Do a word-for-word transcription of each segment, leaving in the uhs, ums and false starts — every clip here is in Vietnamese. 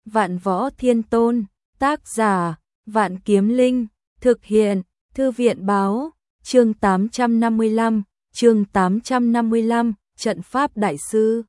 Vạn Võ Thiên Tôn, tác giả, Vạn Kiếm Linh, thực hiện, Thư viện báo, chương tám trăm năm mươi lăm, chương tám trăm năm mươi lăm, trận pháp đại sư.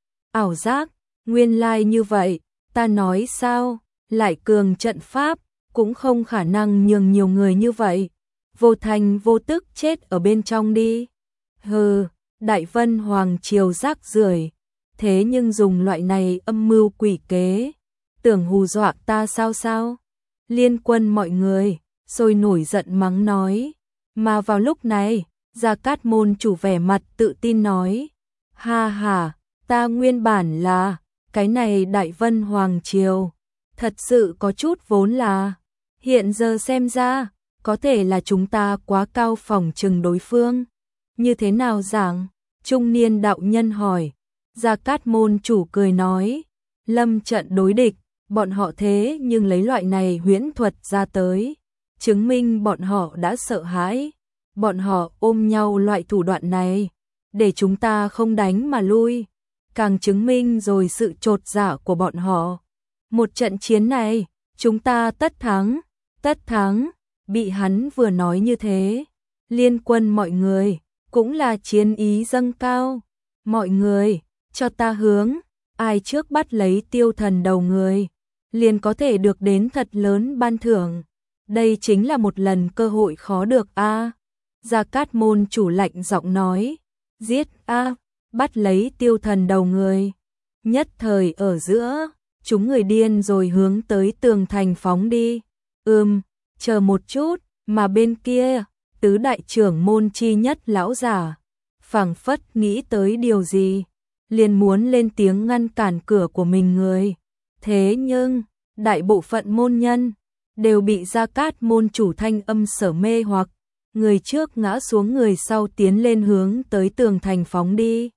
Ảo giác, nguyên lai like như vậy, ta nói sao, lại cường trận pháp, cũng không khả năng nhường nhiều người như vậy, vô thành vô tức chết ở bên trong đi. Hừ, Đại Vân Hoàng triều rác rưởi, thế nhưng dùng loại này âm mưu quỷ kế, tưởng hù dọa ta sao sao? Liên Quân mọi người sôi nổi giận mắng nói, mà vào lúc này, Gia Cát môn chủ vẻ mặt tự tin nói, ha ha, ta nguyên bản là, cái này Đại Vân Hoàng triều, thật sự có chút vốn là, hiện giờ xem ra, có thể là chúng ta quá cao phòng trừng đối phương. Như thế nào giảng? Trung niên đạo nhân hỏi. Gia Cát môn chủ cười nói, lâm trận đối địch, bọn họ thế nhưng lấy loại này huyễn thuật ra tới, chứng minh bọn họ đã sợ hãi, bọn họ ôm nhau loại thủ đoạn này, để chúng ta không đánh mà lui, càng chứng minh rồi sự trột dạ của bọn họ. Một trận chiến này, chúng ta tất thắng, tất thắng, bị hắn vừa nói như thế, Liên Quân mọi người, cũng là chiến ý dâng cao, mọi người, cho ta hướng, ai trước bắt lấy tiêu thần đầu người, liền có thể được đến thật lớn ban thưởng, đây chính là một lần cơ hội khó được a. À. Gia Cát môn chủ lạnh giọng nói, giết a, à, bắt lấy tiêu thần đầu người. Nhất thời ở giữa, chúng người điên rồi hướng tới tường thành phóng đi. Ừm, chờ một chút, mà bên kia, tứ đại trưởng môn chi nhất lão giả, phảng phất nghĩ tới điều gì, liền muốn lên tiếng ngăn cản cửa của mình người. Thế nhưng, đại bộ phận môn nhân đều bị Gia Cát môn chủ thanh âm sở mê hoặc, người trước ngã xuống người sau tiến lên hướng tới tường thành phóng đi.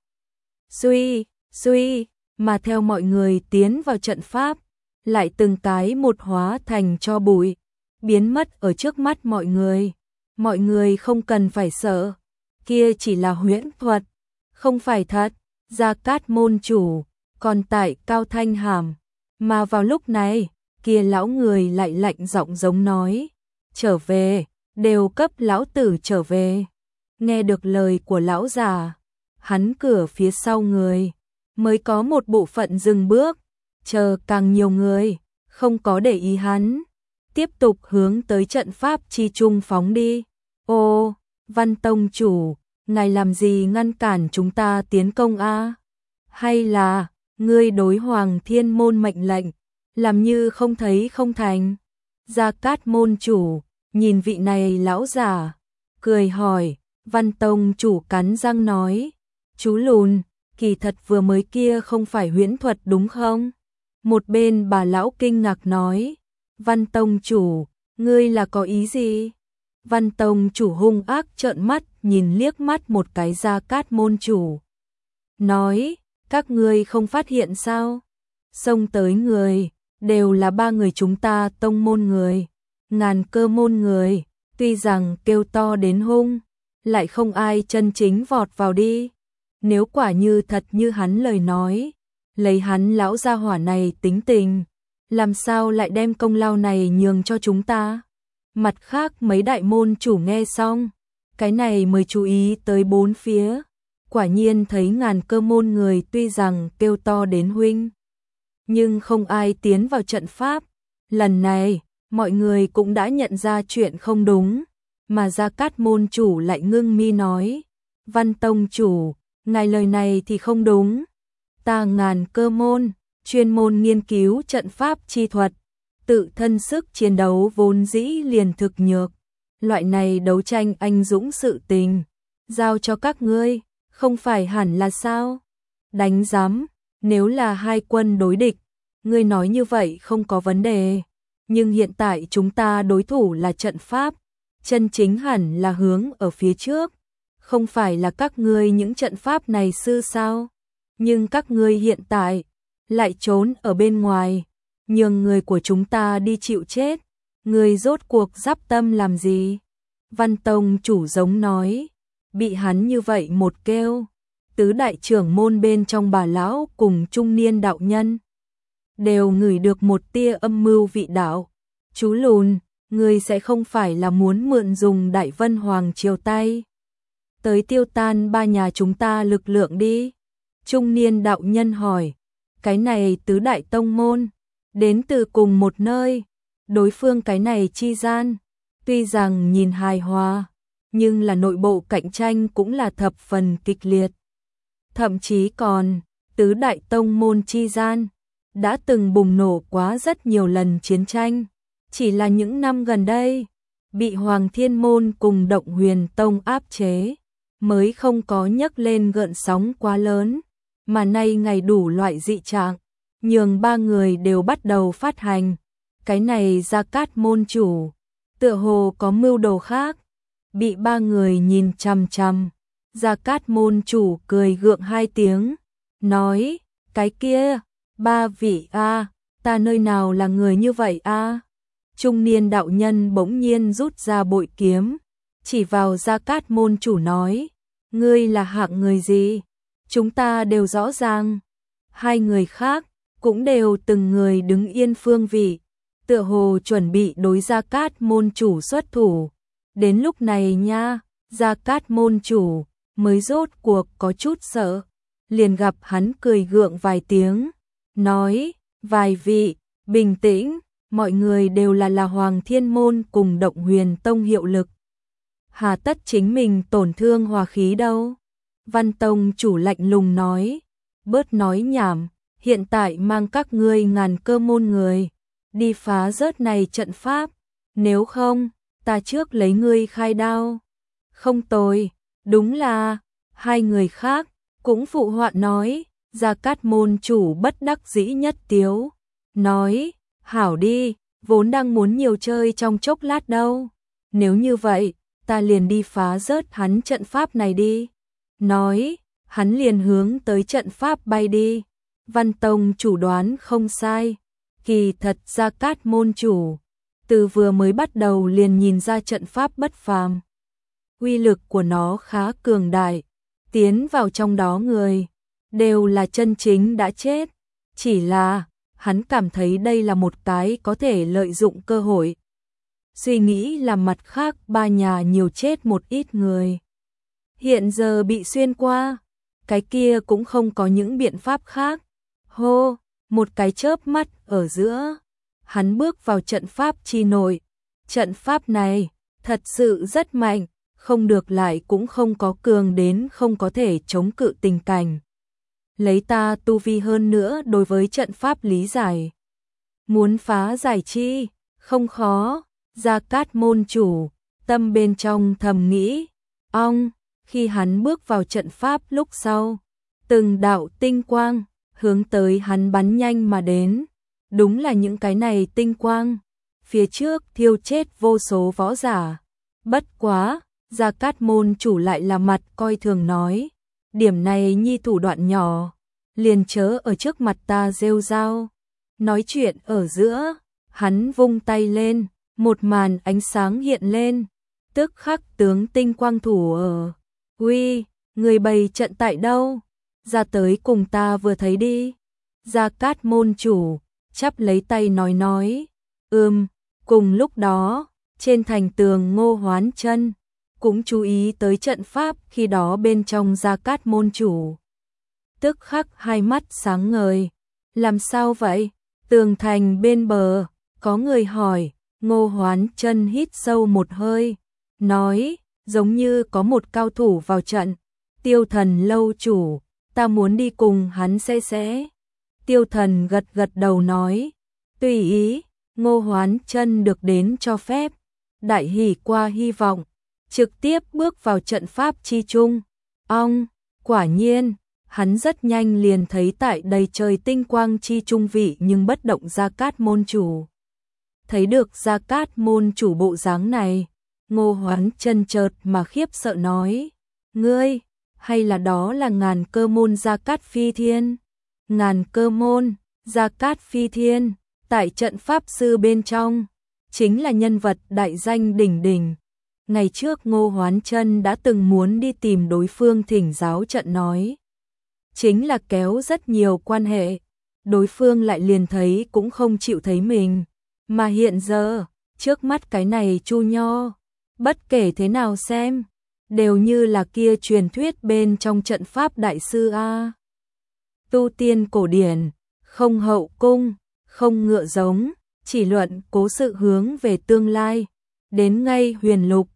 Suy, suy, mà theo mọi người tiến vào trận pháp, lại từng cái một hóa thành tro bụi, biến mất ở trước mắt mọi người. Mọi người không cần phải sợ, kia chỉ là huyễn thuật, không phải thật. Gia Cát môn chủ còn tại cao thanh hàm, mà vào lúc này, kia lão người lại lạnh giọng giống nói, trở về, đều cấp lão tử trở về. Nghe được lời của lão già, hắn cửa phía sau người, mới có một bộ phận dừng bước, chờ càng nhiều người, không có để ý hắn, tiếp tục hướng tới trận pháp chi trung phóng đi. Ô, Văn Tông chủ, ngài làm gì ngăn cản chúng ta tiến công a? Hay là, ngươi đối Hoàng Thiên môn mệnh lệnh, làm như không thấy không thành? Gia Cát môn chủ, nhìn vị này lão giả, cười hỏi, Văn Tông chủ cắn răng nói, chú lùn, kỳ thật vừa mới kia không phải huyễn thuật đúng không? Một bên bà lão kinh ngạc nói, Văn Tông chủ, ngươi là có ý gì? Văn Tông chủ hung ác trợn mắt nhìn liếc mắt một cái Gia Cát môn chủ. Nói, các ngươi không phát hiện sao? Xông tới người, đều là ba người chúng ta tông môn người, Ngàn Cơ môn người, tuy rằng kêu to đến hung, lại không ai chân chính vọt vào đi. Nếu quả như thật như hắn lời nói, lấy hắn lão gia hỏa này tính tình, làm sao lại đem công lao này nhường cho chúng ta? Mặt khác mấy đại môn chủ nghe xong, cái này mới chú ý tới bốn phía, quả nhiên thấy Ngàn Cơ môn người tuy rằng kêu to đến huynh, nhưng không ai tiến vào trận pháp. Lần này, mọi người cũng đã nhận ra chuyện không đúng, mà Gia Cát môn chủ lại ngưng mi nói, Văn Tông chủ, ngài lời này thì không đúng, ta Ngàn Cơ môn, chuyên môn nghiên cứu trận pháp chi thuật, tự thân sức chiến đấu vốn dĩ liền thực nhược, loại này đấu tranh anh dũng sự tình, giao cho các ngươi, không phải hẳn là sao? Đánh giám, nếu là hai quân đối địch, ngươi nói như vậy không có vấn đề, nhưng hiện tại chúng ta đối thủ là trận pháp, chân chính hẳn là hướng ở phía trước, không phải là các ngươi những trận pháp này sư sao? Nhưng các ngươi hiện tại lại trốn ở bên ngoài, nhường người của chúng ta đi chịu chết, người rốt cuộc giáp tâm làm gì? Văn Tông chủ giống nói, bị hắn như vậy một kêu, tứ đại trưởng môn bên trong bà lão cùng trung niên đạo nhân đều ngửi được một tia âm mưu vị đạo. Chú Lùn, ngươi sẽ không phải là muốn mượn dùng Đại Vân Hoàng Triều tay tới tiêu tan ba nhà chúng ta lực lượng đi? Trung niên đạo nhân hỏi. Cái này tứ đại tông môn, đến từ cùng một nơi, đối phương cái này chi gian, tuy rằng nhìn hài hòa, nhưng là nội bộ cạnh tranh cũng là thập phần kịch liệt. Thậm chí còn, tứ đại tông môn chi gian, đã từng bùng nổ quá rất nhiều lần chiến tranh, chỉ là những năm gần đây, bị Hoàng Thiên Môn cùng Động Huyền Tông áp chế, mới không có nhấc lên gợn sóng quá lớn, mà nay ngày đủ loại dị trạng, nhường ba người đều bắt đầu phát hành. Cái này Gia Cát môn chủ, tựa hồ có mưu đồ khác, bị ba người nhìn chằm chằm. Gia Cát môn chủ cười gượng hai tiếng, nói, cái kia, ba vị a, ta nơi nào là người như vậy a? Trung niên đạo nhân bỗng nhiên rút ra bội kiếm, chỉ vào Gia Cát môn chủ nói, ngươi là hạng người gì? Chúng ta đều rõ ràng. Hai người khác cũng đều từng người đứng yên phương vị, tựa hồ chuẩn bị đối Gia Cát môn chủ xuất thủ. Đến lúc này nha, Gia Cát môn chủ mới rốt cuộc có chút sợ, liền gặp hắn cười gượng vài tiếng, nói, vài vị, bình tĩnh, mọi người đều là là Hoàng Thiên Môn cùng Động Huyền Tông hiệu lực. Hà tất chính mình tổn thương hòa khí đâu? Văn Tông chủ lạnh lùng nói, bớt nói nhảm, hiện tại mang các ngươi ngàn cơ môn người, đi phá rớt này trận pháp, nếu không, ta trước lấy ngươi khai đao. Không tồi, đúng là, hai người khác, cũng phụ họa nói, Gia Cát môn chủ bất đắc dĩ nhất tiếu, nói, hảo đi, vốn đang muốn nhiều chơi trong chốc lát đâu, nếu như vậy, ta liền đi phá rớt hắn trận pháp này đi. Nói, hắn liền hướng tới trận pháp bay đi. Văn Tông chủ đoán không sai, kỳ thật Gia Cát môn chủ, từ vừa mới bắt đầu liền nhìn ra trận pháp bất phàm. Uy lực của nó khá cường đại, tiến vào trong đó người, đều là chân chính đã chết. Chỉ là, hắn cảm thấy đây là một cái có thể lợi dụng cơ hội. Suy nghĩ là mặt khác ba nhà nhiều chết một ít người. Hiện giờ bị xuyên qua, cái kia cũng không có những biện pháp khác. Hô, một cái chớp mắt ở giữa, hắn bước vào trận pháp chi nội. Trận pháp này, thật sự rất mạnh, không được lại cũng không có cường đến không có thể chống cự tình cảnh. Lấy ta tu vi hơn nữa đối với trận pháp lý giải. Muốn phá giải chi, không khó. Gia Cát môn chủ, tâm bên trong thầm nghĩ, ong, khi hắn bước vào trận pháp lúc sau, từng đạo tinh quang, hướng tới hắn bắn nhanh mà đến, đúng là những cái này tinh quang, phía trước thiêu chết vô số võ giả. Bất quá, Gia Cát môn chủ lại là mặt coi thường nói, điểm này nhi thủ đoạn nhỏ, liền chớ ở trước mặt ta rêu rao. Nói chuyện ở giữa, hắn vung tay lên, một màn ánh sáng hiện lên, tức khắc tướng tinh quang thủ ở. Uy, người bày trận tại đâu? Ra tới cùng ta vừa thấy đi. Gia Cát môn chủ, chắp lấy tay nói nói. Ừm, cùng lúc đó, trên thành tường Ngô Hoán Chân cũng chú ý tới trận pháp, khi đó bên trong Gia Cát môn chủ. Tức khắc hai mắt sáng ngời. Làm sao vậy? Tường thành bên bờ, có người hỏi. Ngô Hoán Chân hít sâu một hơi, nói, giống như có một cao thủ vào trận. Tiêu Thần lâu chủ, ta muốn đi cùng hắn xe xé. Tiêu Thần gật gật đầu nói, tùy ý. Ngô Hoán Chân được đến cho phép, đại hỉ qua hy vọng, trực tiếp bước vào trận pháp chi trung. Ong, quả nhiên, hắn rất nhanh liền thấy tại đầy trời tinh quang chi trung vị nhưng bất động Gia Cát môn chủ. Thấy được Gia Cát môn chủ bộ dáng này, Ngô Hoán Chân chợt mà khiếp sợ nói, ngươi, hay là đó là ngàn cơ môn Gia Cát Phi Thiên? Ngàn cơ môn, Gia Cát Phi Thiên, tại trận pháp sư bên trong, chính là nhân vật đại danh đỉnh đỉnh. Ngày trước Ngô Hoán Chân đã từng muốn đi tìm đối phương thỉnh giáo trận nói, chính là kéo rất nhiều quan hệ, đối phương lại liền thấy cũng không chịu thấy mình. Mà hiện giờ, trước mắt cái này Chu Nho, bất kể thế nào xem, đều như là kia truyền thuyết bên trong trận pháp đại sư A. Tu tiên cổ điển, không hậu cung, không ngựa giống, chỉ luận cố sự hướng về tương lai, đến ngay huyền lục,